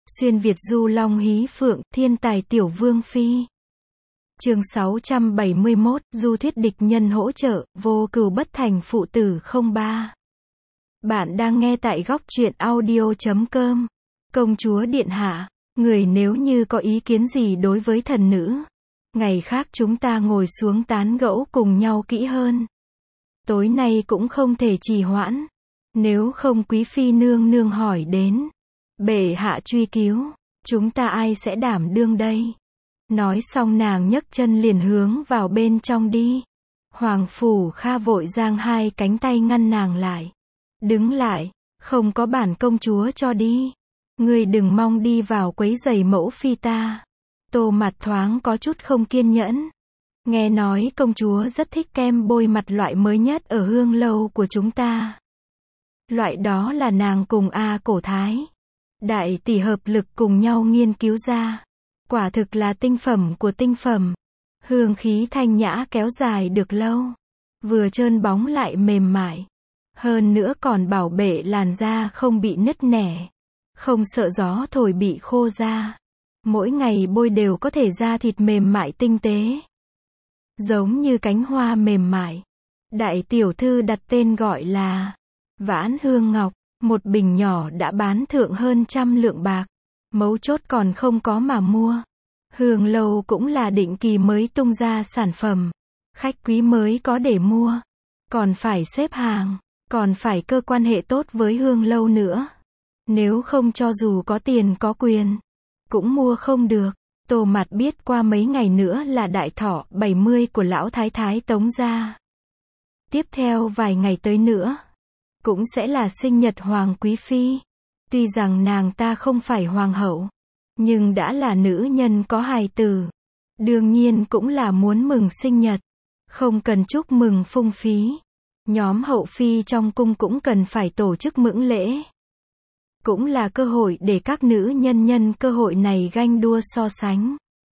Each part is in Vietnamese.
Xuyên Việt du long hí phượng, thiên tài tiểu vương phi. Chương 671, du thuyết địch nhân hỗ trợ, vô cừu bất thành phụ tử 03. Bạn đang nghe tại góc truyện audio.com. Công chúa điện hạ, người nếu như có ý kiến gì đối với thần nữ, ngày khác chúng ta ngồi xuống tán gẫu cùng nhau kỹ hơn. Tối nay cũng không thể trì hoãn, nếu không quý phi nương nương hỏi đến, bệ hạ truy cứu, chúng ta ai sẽ đảm đương đây? Nói xong nàng nhấc chân liền hướng vào bên trong đi. Hoàng Phủ Kha vội giang hai cánh tay ngăn nàng lại. Đứng lại, không có bản công chúa cho đi. Ngươi đừng mong đi vào quấy rầy mẫu phi ta. Tô Mặt thoáng có chút không kiên nhẫn. Nghe nói công chúa rất thích kem bôi mặt loại mới nhất ở hương lâu của chúng ta. Loại đó là nàng cùng A Cổ Thái đại tỷ hợp lực cùng nhau nghiên cứu ra. Quả thực là tinh phẩm của tinh phẩm. Hương khí thanh nhã kéo dài được lâu. Vừa trơn bóng lại mềm mại. Hơn nữa còn bảo vệ làn da không bị nứt nẻ. Không sợ gió thổi bị khô da. Mỗi ngày bôi đều có thể da thịt mềm mại tinh tế. Giống như cánh hoa mềm mại. Đại tiểu thư đặt tên gọi là Vãn Hương Ngọc. Một bình nhỏ đã bán thượng hơn 100 lượng bạc. Mấu chốt còn không có mà mua. Hương lâu cũng là định kỳ mới tung ra sản phẩm. Khách quý mới có để mua. Còn phải xếp hàng. Còn phải cơ quan hệ tốt với hương lâu nữa. Nếu không cho dù có tiền có quyền, cũng mua không được. Tô Mặt biết qua mấy ngày nữa là đại thọ 70 của lão thái thái Tống gia. Tiếp theo vài ngày tới nữa, cũng sẽ là sinh nhật Hoàng Quý Phi. Tuy rằng nàng ta không phải hoàng hậu, nhưng đã là nữ nhân có hài tử. Đương nhiên cũng là muốn mừng sinh nhật. Không cần chúc mừng phung phí. Nhóm hậu phi trong cung cũng cần phải tổ chức mững lễ. Cũng là cơ hội để các nữ nhân nhân cơ hội này ganh đua so sánh.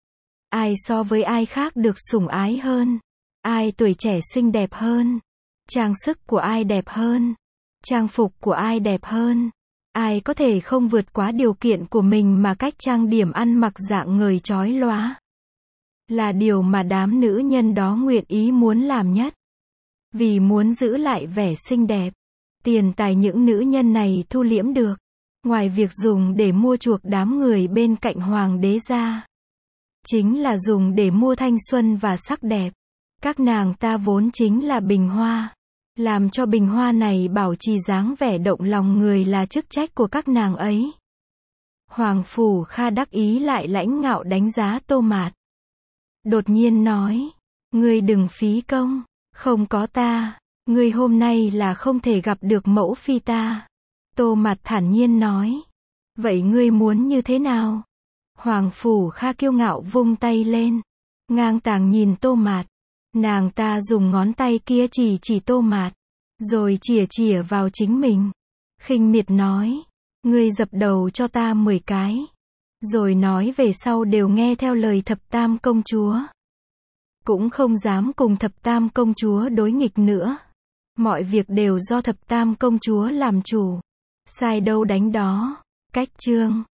Ai so với ai khác được sủng ái hơn. Ai tuổi trẻ xinh đẹp hơn. Trang sức của ai đẹp hơn. Trang phục của ai đẹp hơn. Ai có thể không vượt quá điều kiện của mình mà cách trang điểm ăn mặc dạng ngời chói lóa. Là điều mà đám nữ nhân đó nguyện ý muốn làm nhất. Vì muốn giữ lại vẻ xinh đẹp. Tiền tài những nữ nhân này thu liễm được. Ngoài việc dùng để mua chuộc đám người bên cạnh hoàng đế ra, chính là dùng để mua thanh xuân và sắc đẹp. Các nàng ta vốn chính là bình hoa. Làm cho bình hoa này bảo trì dáng vẻ động lòng người là chức trách của các nàng ấy. Hoàng Phủ Kha đắc ý lại lãnh ngạo đánh giá Tô Mạt. Đột nhiên nói, ngươi đừng phí công, không có ta, ngươi hôm nay là không thể gặp được mẫu phi ta. Tô Mạt thản nhiên nói, vậy ngươi muốn như thế nào? Hoàng Phủ Kha kiêu ngạo vung tay lên, ngang tàng nhìn Tô Mạt. Nàng ta dùng ngón tay kia chỉ Tô Mạt, rồi chìa vào chính mình. Khinh miệt nói, ngươi dập đầu cho ta 10 cái. Rồi nói về sau đều nghe theo lời thập tam công chúa. Cũng không dám cùng thập tam công chúa đối nghịch nữa. Mọi việc đều do thập tam công chúa làm chủ. Sai đâu đánh đó. Cách chương.